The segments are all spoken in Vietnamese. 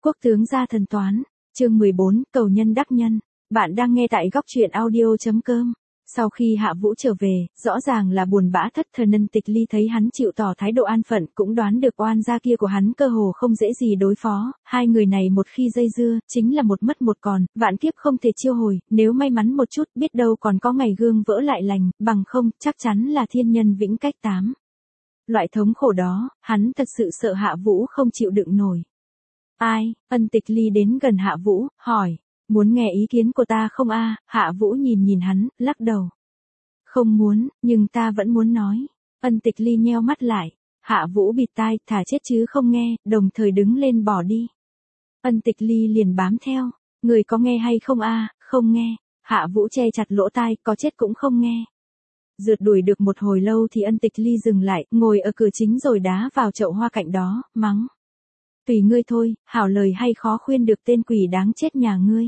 Quốc tướng gia thần toán, chương 14, cầu nhân đắc nhân. Bạn đang nghe tại góc truyện audio.com. Sau khi Hạ Vũ trở về, rõ ràng là buồn bã thất thần. Ân Tịch Ly thấy hắn chịu tỏ thái độ an phận, cũng đoán được oan gia kia của hắn cơ hồ không dễ gì đối phó. Hai người này một khi dây dưa, chính là một mất một còn, vạn kiếp không thể chiêu hồi. Nếu may mắn một chút, biết đâu còn có ngày gương vỡ lại lành, bằng không, chắc chắn là thiên nhân vĩnh cách tám. Loại thống khổ đó, hắn thật sự sợ Hạ Vũ không chịu đựng nổi. Ai? Ân Tịch Ly đến gần Hạ Vũ, hỏi. Muốn nghe ý kiến của ta không a? Hạ Vũ nhìn hắn, lắc đầu. Không muốn, nhưng ta vẫn muốn nói. Ân Tịch Ly nheo mắt lại. Hạ Vũ bịt tai, thà chết chứ không nghe, đồng thời đứng lên bỏ đi. Ân Tịch Ly liền bám theo. Người có nghe hay không a? Không nghe. Hạ Vũ che chặt lỗ tai, có chết cũng không nghe. Rượt đuổi được một hồi lâu thì Ân Tịch Ly dừng lại, ngồi ở cửa chính rồi đá vào chậu hoa cạnh đó, mắng. Tùy ngươi thôi, hảo lời hay khó khuyên được tên quỷ đáng chết nhà ngươi.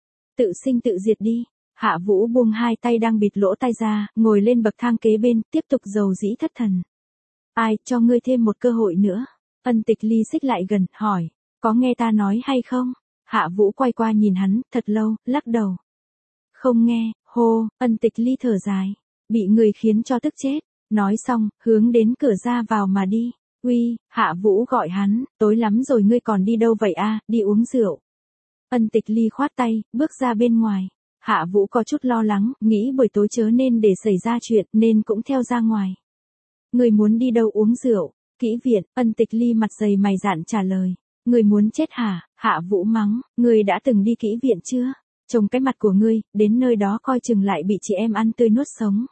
Tự sinh tự diệt đi. Hạ Vũ buông hai tay đang bịt lỗ tai ra, ngồi lên bậc thang kế bên, tiếp tục dầu dĩ thất thần. Ai, cho ngươi thêm một cơ hội nữa. Ân Tịch Ly xích lại gần, hỏi. Có nghe ta nói hay không? Hạ Vũ quay qua nhìn hắn, thật lâu, lắc đầu. Không nghe, hô. Ân Tịch Ly thở dài. Bị người khiến cho tức chết. Nói xong, hướng đến cửa ra vào mà đi. Uy, Hạ Vũ gọi hắn, tối lắm rồi ngươi còn đi đâu vậy a? Đi uống rượu. Ân Tịch Ly khoát tay, bước ra bên ngoài. Hạ Vũ có chút lo lắng, nghĩ buổi tối chớ nên để xảy ra chuyện, nên cũng theo ra ngoài. Ngươi muốn đi đâu uống rượu? Kỹ viện. Ân Tịch Ly mặt dày mày dạn trả lời. Ngươi muốn chết hả? Hạ Vũ mắng, ngươi đã từng đi kỹ viện chưa? Trông cái mặt của ngươi, đến nơi đó coi chừng lại bị chị em ăn tươi nuốt sống.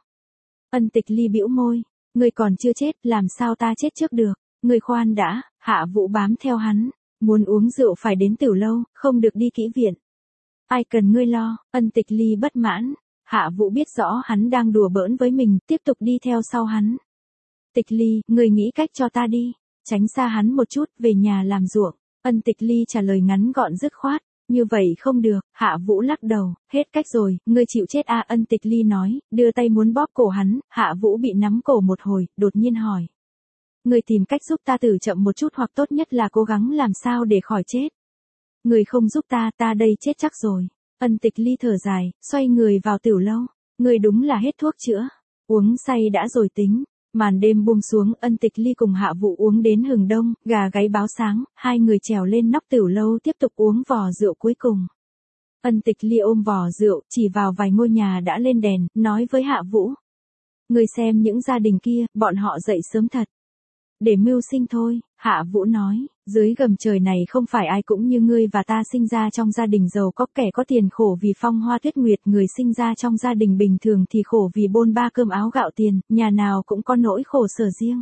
Ân Tịch Ly bĩu môi. Ngươi còn chưa chết, làm sao ta chết trước được? Ngươi khoan đã. Hạ Vũ bám theo hắn. Muốn uống rượu phải đến tiểu lâu, không được đi kỹ viện. Ai cần ngươi lo? Ân Tịch Ly bất mãn. Hạ Vũ biết rõ hắn đang đùa bỡn với mình, tiếp tục đi theo sau hắn. Tịch Ly, ngươi nghĩ cách cho ta đi. Tránh xa hắn một chút, về nhà làm ruộng. Ân Tịch Ly trả lời ngắn gọn dứt khoát. Như vậy không được. Hạ Vũ lắc đầu. Hết cách rồi, ngươi chịu chết à? Ân Tịch Ly nói, đưa tay muốn bóp cổ hắn. Hạ Vũ bị nắm cổ một hồi, đột nhiên hỏi. Ngươi tìm cách giúp ta tử chậm một chút, hoặc tốt nhất là cố gắng làm sao để khỏi chết. Ngươi không giúp ta, ta đây chết chắc rồi. Ân Tịch Ly thở dài, xoay người vào tiểu lâu. Ngươi đúng là hết thuốc chữa. Uống say đã rồi tính. Màn đêm buông xuống, Ân Tịch Ly cùng Hạ Vũ uống đến hừng đông, gà gáy báo sáng, hai người trèo lên nóc tiểu lâu tiếp tục uống vò rượu cuối cùng. Ân Tịch Ly ôm vò rượu, chỉ vào vài ngôi nhà đã lên đèn, nói với Hạ Vũ. Ngươi xem những gia đình kia, bọn họ dậy sớm thật. Để mưu sinh thôi, Hạ Vũ nói, dưới gầm trời này không phải ai cũng như ngươi và ta sinh ra trong gia đình giàu có, kẻ có tiền khổ vì phong hoa tuyết nguyệt, người sinh ra trong gia đình bình thường thì khổ vì bôn ba cơm áo gạo tiền, nhà nào cũng có nỗi khổ sở riêng.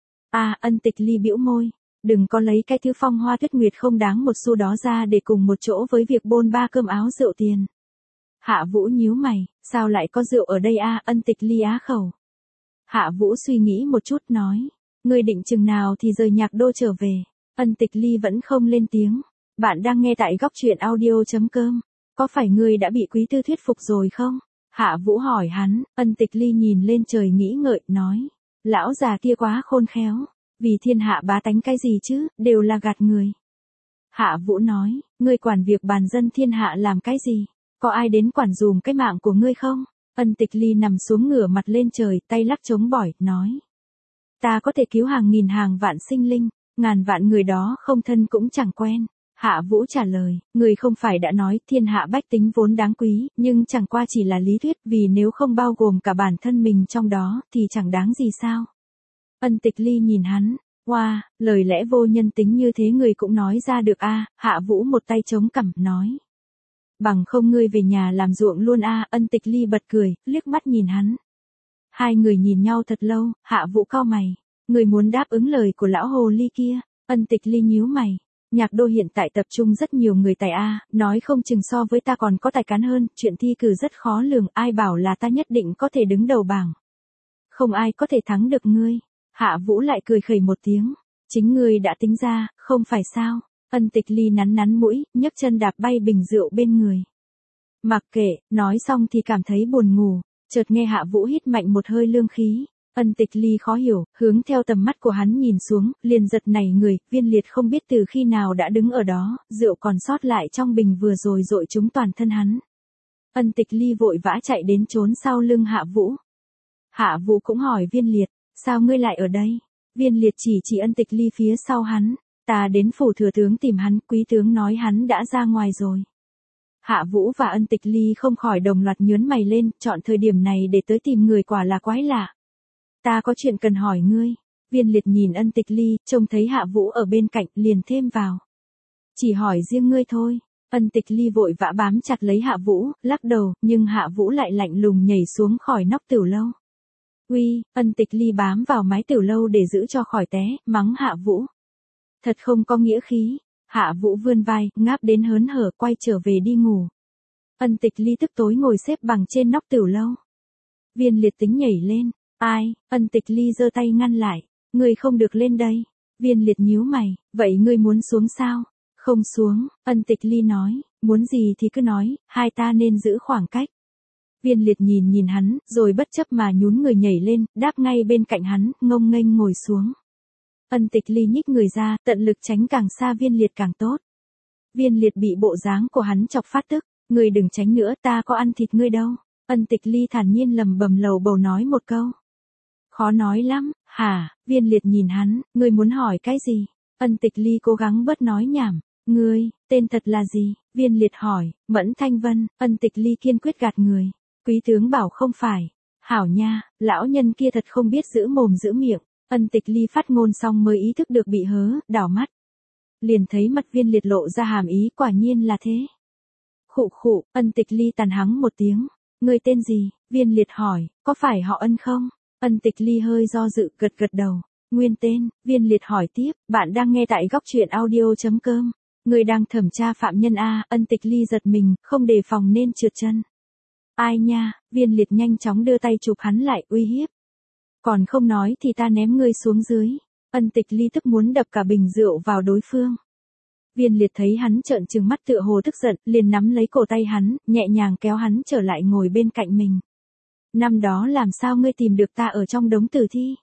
Ân Tịch Ly bĩu môi, đừng có lấy cái thứ phong hoa tuyết nguyệt không đáng một xu đó ra để cùng một chỗ với việc bôn ba cơm áo rượu tiền. Hạ Vũ nhíu mày, sao lại có rượu ở đây Ân Tịch Ly á khẩu. Hạ Vũ suy nghĩ một chút nói. Ngươi định chừng nào thì rời Nhạc Đô trở về? Ân Tịch Ly vẫn không lên tiếng. Bạn đang nghe tại góc truyện audio.com. Có phải ngươi đã bị Quý Tư thuyết phục rồi không? Hạ Vũ hỏi hắn. Ân Tịch Ly nhìn lên trời nghĩ ngợi, nói. Lão già kia quá khôn khéo. Vì thiên hạ bá tánh cái gì chứ, đều là gạt người. Hạ Vũ nói. Ngươi quản việc bàn dân thiên hạ làm cái gì? Có ai đến quản dùm cái mạng của ngươi không? Ân Tịch Ly nằm xuống ngửa mặt lên trời, tay lắc chống bỏi, nói. Ta có thể cứu hàng nghìn hàng vạn sinh linh, ngàn vạn người đó không thân cũng chẳng quen. Hạ Vũ trả lời, người không phải đã nói thiên hạ bách tính vốn đáng quý, nhưng chẳng qua chỉ là lý thuyết, vì nếu không bao gồm cả bản thân mình trong đó, thì chẳng đáng gì sao. Ân Tịch Ly nhìn hắn, lời lẽ vô nhân tính như thế người cũng nói ra được Hạ Vũ một tay chống cằm, nói. Bằng không ngươi về nhà làm ruộng luôn Ân Tịch Ly bật cười, liếc mắt nhìn hắn. Hai người nhìn nhau thật lâu, Hạ Vũ cau mày. Người muốn đáp ứng lời của lão hồ ly kia. Ân Tịch Ly nhíu mày. Nhạc Đô hiện tại tập trung rất nhiều người tài nói không chừng so với ta còn có tài cán hơn, chuyện thi cử rất khó lường, ai bảo là ta nhất định có thể đứng đầu bảng. Không ai có thể thắng được ngươi. Hạ Vũ lại cười khẩy một tiếng. Chính ngươi đã tính ra, không phải sao? Ân Tịch Ly nắn mũi, nhấc chân đạp bay bình rượu bên người. Mặc kệ, nói xong thì cảm thấy buồn ngủ. Chợt nghe Hạ Vũ hít mạnh một hơi lương khí. Ân Tịch Ly khó hiểu, hướng theo tầm mắt của hắn nhìn xuống, liền giật nảy người, Viên Liệt không biết từ khi nào đã đứng ở đó, rượu còn sót lại trong bình vừa rồi dội trúng toàn thân hắn. Ân Tịch Ly vội vã chạy đến trốn sau lưng Hạ Vũ. Hạ Vũ cũng hỏi Viên Liệt, sao ngươi lại ở đây? Viên Liệt chỉ Ân Tịch Ly phía sau hắn, ta đến phủ thừa tướng tìm hắn, quý tướng nói hắn đã ra ngoài rồi. Hạ Vũ và Ân Tịch Ly không khỏi đồng loạt nhướng mày lên, chọn thời điểm này để tới tìm người quả là quái lạ. Ta có chuyện cần hỏi ngươi. Viên Liệt nhìn Ân Tịch Ly, trông thấy Hạ Vũ ở bên cạnh, liền thêm vào. Chỉ hỏi riêng ngươi thôi. Ân Tịch Ly vội vã bám chặt lấy Hạ Vũ, lắc đầu, nhưng Hạ Vũ lại lạnh lùng nhảy xuống khỏi nóc tiểu lâu. Uy, Ân Tịch Ly bám vào mái tiểu lâu để giữ cho khỏi té, mắng Hạ Vũ. Thật không có nghĩa khí. Hạ Vũ vươn vai, ngáp đến hớn hở, quay trở về đi ngủ. Ân Tịch Ly tức tối ngồi xếp bằng trên nóc tiểu lâu. Viên Liệt tính nhảy lên. Ai? Ân Tịch Ly giơ tay ngăn lại. Ngươi không được lên đây. Viên Liệt nhíu mày, vậy ngươi muốn xuống sao? Không xuống, Ân Tịch Ly nói, muốn gì thì cứ nói, hai ta nên giữ khoảng cách. Viên Liệt nhìn hắn, rồi bất chấp mà nhún người nhảy lên, đáp ngay bên cạnh hắn, ngông nghênh ngồi xuống. Ân Tịch Ly nhích người ra, tận lực tránh càng xa Viên Liệt càng tốt. Viên Liệt bị bộ dáng của hắn chọc phát tức, ngươi đừng tránh nữa, ta có ăn thịt ngươi đâu. Ân Tịch Ly thản nhiên lầm bầm lầu bầu nói một câu. Khó nói lắm, hả? Viên Liệt nhìn hắn, ngươi muốn hỏi cái gì? Ân Tịch Ly cố gắng bớt nói nhảm. Ngươi, tên thật là gì? Viên Liệt hỏi. Mẫn Thanh Vân. Ân Tịch Ly kiên quyết gạt người. Quý tướng bảo không phải. Hảo nha, lão nhân kia thật không biết giữ mồm giữ miệng. Ân Tịch Ly phát ngôn xong mới ý thức được bị hớ, đảo mắt. Liền thấy mặt Viên Liệt lộ ra hàm ý, quả nhiên là thế. Khụ khụ, Ân Tịch Ly tàn hắng một tiếng. Ngươi tên gì? Viên Liệt hỏi, có phải họ Ân không? Ân Tịch Ly hơi do dự, gật gật đầu. Nguyên tên. Viên Liệt hỏi tiếp, bạn đang nghe tại góc truyện audio.com. Người đang thẩm tra phạm nhân A. Ân Tịch Ly giật mình, không đề phòng nên trượt chân. Ai nha? Viên Liệt nhanh chóng đưa tay chụp hắn lại, uy hiếp. Còn không nói thì ta ném ngươi xuống dưới. Ân Tịch Ly tức muốn đập cả bình rượu vào đối phương. Viên Liệt thấy hắn trợn trừng mắt tựa hồ tức giận, liền nắm lấy cổ tay hắn, nhẹ nhàng kéo hắn trở lại ngồi bên cạnh mình. Năm đó làm sao ngươi tìm được ta ở trong đống tử thi?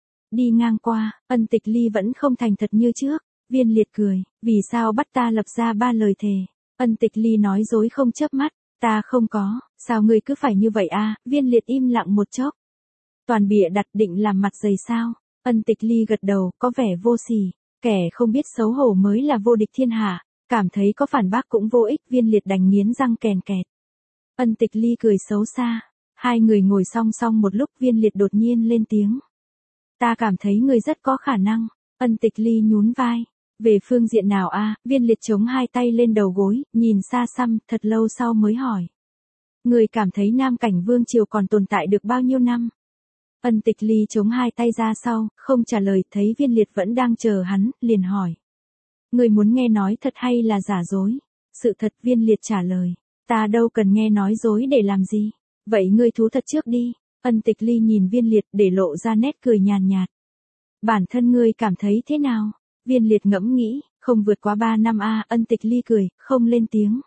Đi ngang qua, Ân Tịch Ly vẫn không thành thật như trước. Viên Liệt cười, vì sao bắt ta lập ra 3 lời thề? Ân Tịch Ly nói dối không chớp mắt, ta không có, sao ngươi cứ phải như vậy a? Viên Liệt im lặng một chốc. Toàn bịa đặt định làm mặt dày sao? Ân Tịch Ly gật đầu, có vẻ vô sỉ, kẻ không biết xấu hổ mới là vô địch thiên hạ, cảm thấy có phản bác cũng vô ích, Viên Liệt đành nghiến răng kèn kẹt. Ân Tịch Ly cười xấu xa, hai người ngồi song song một lúc, Viên Liệt đột nhiên lên tiếng. Ta cảm thấy ngươi rất có khả năng. Ân Tịch Ly nhún vai. Về phương diện nào a? Viên Liệt chống hai tay lên đầu gối, nhìn xa xăm, thật lâu sau mới hỏi. Ngươi cảm thấy Nam Cảnh Vương Triều còn tồn tại được bao nhiêu năm? Ân Tịch Ly chống hai tay ra sau, không trả lời, thấy Viên Liệt vẫn đang chờ hắn, liền hỏi. Ngươi muốn nghe nói thật hay là giả dối? Sự thật, Viên Liệt trả lời. Ta đâu cần nghe nói dối để làm gì? Vậy ngươi thú thật trước đi. Ân Tịch Ly nhìn Viên Liệt để lộ ra nét cười nhàn nhạt. Bản thân ngươi cảm thấy thế nào? Viên Liệt ngẫm nghĩ, không vượt quá 3 năm a. Ân Tịch Ly cười, không lên tiếng.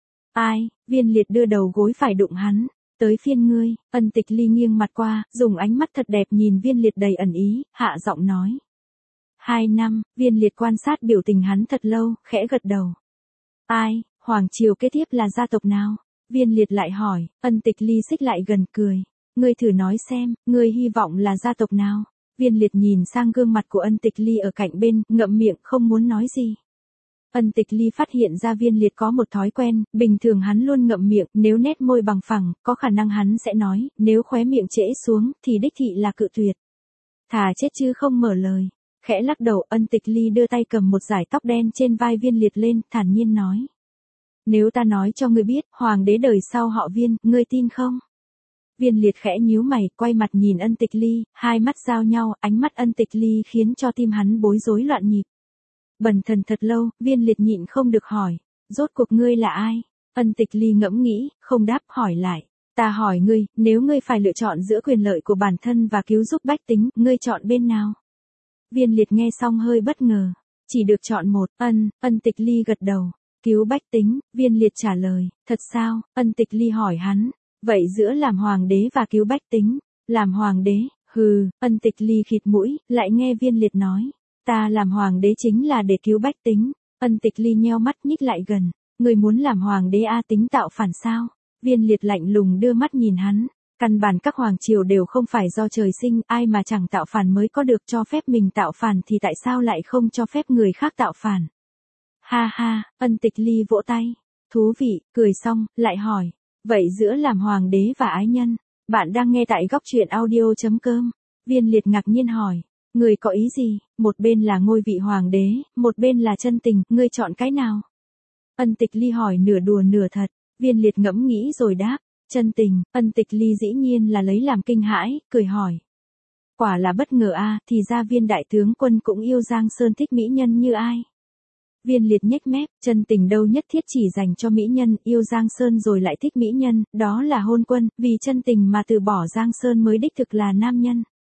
Ai? Viên Liệt đưa đầu gối phải đụng hắn. Tới phiên ngươi. Ân Tịch Ly nghiêng mặt qua, dùng ánh mắt thật đẹp nhìn Viên Liệt đầy ẩn ý, hạ giọng nói. 2 năm. Viên Liệt quan sát biểu tình hắn thật lâu, khẽ gật đầu. Ai? Hoàng triều kế tiếp là gia tộc nào? Viên Liệt lại hỏi. Ân Tịch Ly xích lại gần cười. Ngươi thử nói xem, ngươi hy vọng là gia tộc nào? Viên Liệt nhìn sang gương mặt của Ân Tịch Ly ở cạnh bên, ngậm miệng không muốn nói gì. Ân Tịch Ly phát hiện ra Viên Liệt có một thói quen, bình thường hắn luôn ngậm miệng, nếu nét môi bằng phẳng, có khả năng hắn sẽ nói, nếu khóe miệng trễ xuống, thì đích thị là cự tuyệt. Thà chết chứ không mở lời. Khẽ lắc đầu, Ân Tịch Ly đưa tay cầm một dải tóc đen trên vai Viên Liệt lên, thản nhiên nói. Nếu ta nói cho ngươi biết, hoàng đế đời sau họ Viên, ngươi tin không? Viên Liệt khẽ nhíu mày, quay mặt nhìn Ân Tịch Ly, hai mắt giao nhau, ánh mắt Ân Tịch Ly khiến cho tim hắn bối rối loạn nhịp. Bần thần thật lâu, Viên Liệt nhịn không được hỏi, rốt cuộc ngươi là ai? Ân Tịch Ly ngẫm nghĩ, không đáp, hỏi lại. Ta hỏi ngươi, nếu ngươi phải lựa chọn giữa quyền lợi của bản thân và cứu giúp bách tính, ngươi chọn bên nào? Viên Liệt nghe xong hơi bất ngờ. Chỉ được chọn một. Ân Tịch Ly gật đầu. Cứu bách tính, Viên Liệt trả lời. Thật sao? Ân Tịch Ly hỏi hắn. Vậy giữa làm hoàng đế và cứu bách tính, làm hoàng đế, Hừ, Ân Tịch Ly khịt mũi, lại nghe Viên Liệt nói. Ta làm hoàng đế chính là để cứu bách tính. Ân Tịch Ly nheo mắt nhích lại gần. Người muốn làm hoàng đế tính tạo phản sao? Viên Liệt lạnh lùng đưa mắt nhìn hắn. Căn bản các hoàng triều đều không phải do trời sinh, ai mà chẳng tạo phản mới có được, cho phép mình tạo phản thì tại sao lại không cho phép người khác tạo phản? Ha ha, Ân Tịch Ly vỗ tay. Thú vị, cười xong, lại hỏi. Vậy giữa làm hoàng đế và ái nhân, bạn đang nghe tại góc truyện audio.com. Viên Liệt ngạc nhiên hỏi. Người có ý gì? Một bên là ngôi vị hoàng đế, một bên là chân tình, ngươi chọn cái nào? Ân Tịch Ly hỏi nửa đùa nửa thật. Viên Liệt ngẫm nghĩ rồi đáp. Chân tình. Ân Tịch Ly dĩ nhiên là lấy làm kinh hãi, cười hỏi. Quả là bất ngờ thì ra Viên đại tướng quân cũng yêu Giang Sơn, thích mỹ nhân như ai? Viên Liệt nhếch mép, chân tình đâu nhất thiết chỉ dành cho mỹ nhân, yêu Giang Sơn rồi lại thích mỹ nhân, đó là hôn quân, vì chân tình mà từ bỏ Giang Sơn mới đích thực là nam nhân.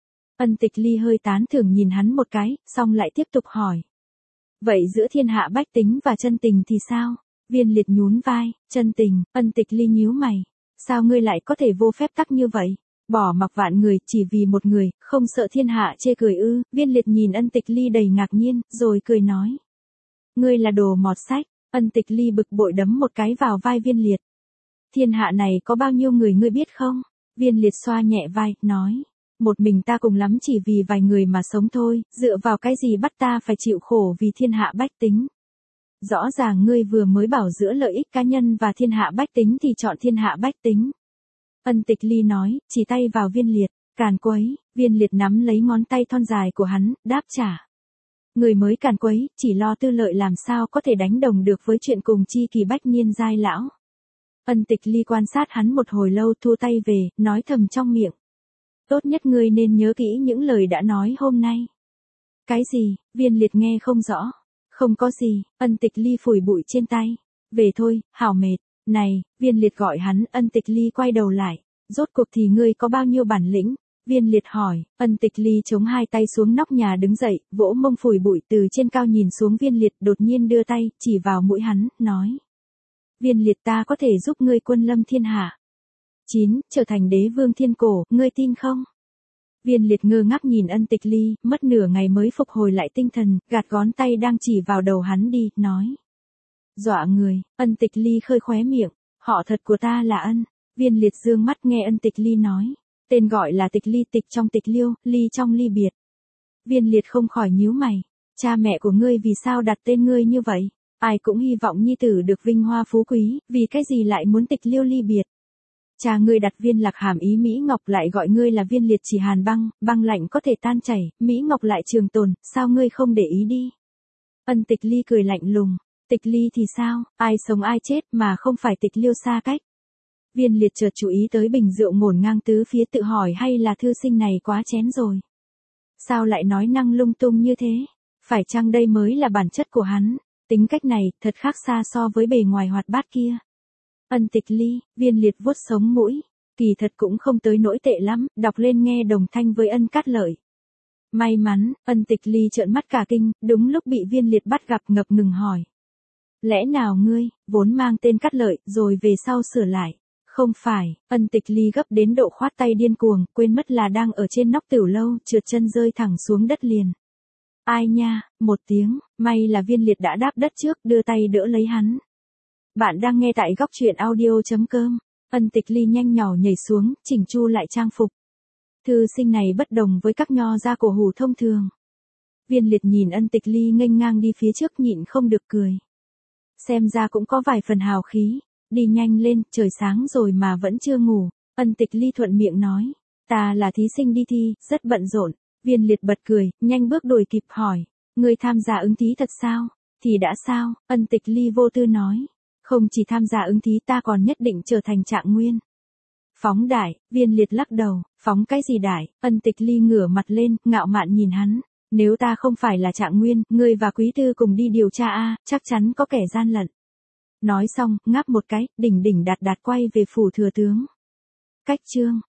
Ân Tịch Ly hơi tán thưởng nhìn hắn một cái, xong lại tiếp tục hỏi. Vậy giữa thiên hạ bách tính và chân tình thì sao? Viên Liệt nhún vai. Chân tình. Ân Tịch Ly nhíu mày. Sao ngươi lại có thể vô phép tắc như vậy? Bỏ mặc vạn người chỉ vì một người, không sợ thiên hạ chê cười ư? Viên Liệt nhìn Ân Tịch Ly đầy ngạc nhiên, rồi cười nói. Ngươi là đồ mọt sách. Ân Tịch Ly bực bội đấm một cái vào vai Viên Liệt. Thiên hạ này có bao nhiêu người ngươi biết không? Viên Liệt xoa nhẹ vai, nói. Một mình ta cùng lắm chỉ vì vài người mà sống thôi, dựa vào cái gì bắt ta phải chịu khổ vì thiên hạ bách tính? Rõ ràng ngươi vừa mới bảo giữa lợi ích cá nhân và thiên hạ bách tính thì chọn thiên hạ bách tính. Ân Tịch Ly nói, chỉ tay vào Viên Liệt. Càn quấy. Viên Liệt nắm lấy ngón tay thon dài của hắn, đáp trả. Người mới càn quấy, chỉ lo tư lợi làm sao có thể đánh đồng được với chuyện cùng chi kỳ bách niên giai lão. Ân Tịch Ly quan sát hắn một hồi lâu, thu tay về, nói thầm trong miệng. Tốt nhất ngươi nên nhớ kỹ những lời đã nói hôm nay. Cái gì? Viên Liệt nghe không rõ. Không có gì. Ân Tịch Ly phủi bụi trên tay. Về thôi, hảo mệt. Này, Viên Liệt gọi hắn. Ân Tịch Ly quay đầu lại. Rốt cuộc thì ngươi có bao nhiêu bản lĩnh? Viên Liệt hỏi. Ân Tịch Ly chống hai tay xuống nóc nhà đứng dậy, vỗ mông phủi bụi từ trên cao nhìn xuống Viên Liệt, đột nhiên đưa tay, chỉ vào mũi hắn, nói. Viên Liệt, ta có thể giúp ngươi quân lâm thiên hạ. 9. Trở thành đế vương thiên cổ, ngươi tin không? Viên Liệt ngơ ngác nhìn Ân Tịch Ly, mất nửa ngày mới phục hồi lại tinh thần, gạt ngón tay đang chỉ vào đầu hắn đi, nói. Dọa người. Ân Tịch Ly khơi khóe miệng. Họ thật của ta là Ân. Viên Liệt dương mắt nghe Ân Tịch Ly nói. Tên gọi là Tịch Ly, tịch trong tịch liêu, ly trong ly biệt. Viên Liệt không khỏi nhíu mày. Cha mẹ của ngươi vì sao đặt tên ngươi như vậy? Ai cũng hy vọng nhi tử được vinh hoa phú quý, vì cái gì lại muốn tịch liêu ly biệt? Cha ngươi đặt Viên Lạc hàm ý Mỹ Ngọc, lại gọi ngươi là Viên Liệt chỉ hàn băng, băng lạnh có thể tan chảy, Mỹ Ngọc lại trường tồn, sao ngươi không để ý đi? Ân Tịch Ly cười lạnh lùng. Tịch ly thì sao? Ai sống ai chết mà không phải tịch liêu xa cách? Viên Liệt chợt chú ý tới bình rượu ngổn ngang tứ phía, tự hỏi hay là thư sinh này quá chén rồi. Sao lại nói năng lung tung như thế? Phải chăng đây mới là bản chất của hắn? Tính cách này thật khác xa so với bề ngoài hoạt bát kia. Ân Tịch Ly. Viên Liệt vuốt sống mũi. Kỳ thật cũng không tới nỗi tệ lắm, đọc lên nghe đồng thanh với Ân Cát Lợi. May mắn. Ân Tịch Ly trợn mắt cả kinh, đúng lúc bị Viên Liệt bắt gặp, ngập ngừng hỏi. Lẽ nào ngươi, vốn mang tên Cát Lợi, rồi về sau sửa lại? Không phải. Ân Tịch Ly gấp đến độ khoát tay điên cuồng, quên mất là đang ở trên nóc tiểu lâu, trượt chân rơi thẳng xuống đất liền. Ai nha? Một tiếng. May là Viên Liệt đã đáp đất trước, đưa tay đỡ lấy hắn. Bạn đang nghe tại góc truyện audio.com. Ân Tịch Ly nhanh nhỏ nhảy xuống, chỉnh chu lại trang phục. Thư sinh này bất đồng với các nho gia cổ hủ thông thường. Viên Liệt nhìn Ân Tịch Ly nghênh ngang đi phía trước, nhịn không được cười. Xem ra cũng có vài phần hào khí. Đi nhanh lên, trời sáng rồi mà vẫn chưa ngủ. Ân Tịch Ly thuận miệng nói. Ta là thí sinh đi thi, rất bận rộn. Viên Liệt bật cười, nhanh bước đuổi kịp hỏi. Ngươi tham gia ứng thí thật sao? Thì đã sao? Ân Tịch Ly vô tư nói. Không chỉ tham gia ứng thí, ta còn nhất định trở thành trạng nguyên. Phóng đại. Viên Liệt lắc đầu. Phóng cái gì đại? Ân Tịch Ly ngửa mặt lên, ngạo mạn nhìn hắn. Nếu ta không phải là trạng nguyên, ngươi và quý tư cùng đi điều tra chắc chắn có kẻ gian lận. Nói xong, ngáp một cái, đỉnh đỉnh đạt đạt quay về phủ thừa tướng. Cách chương.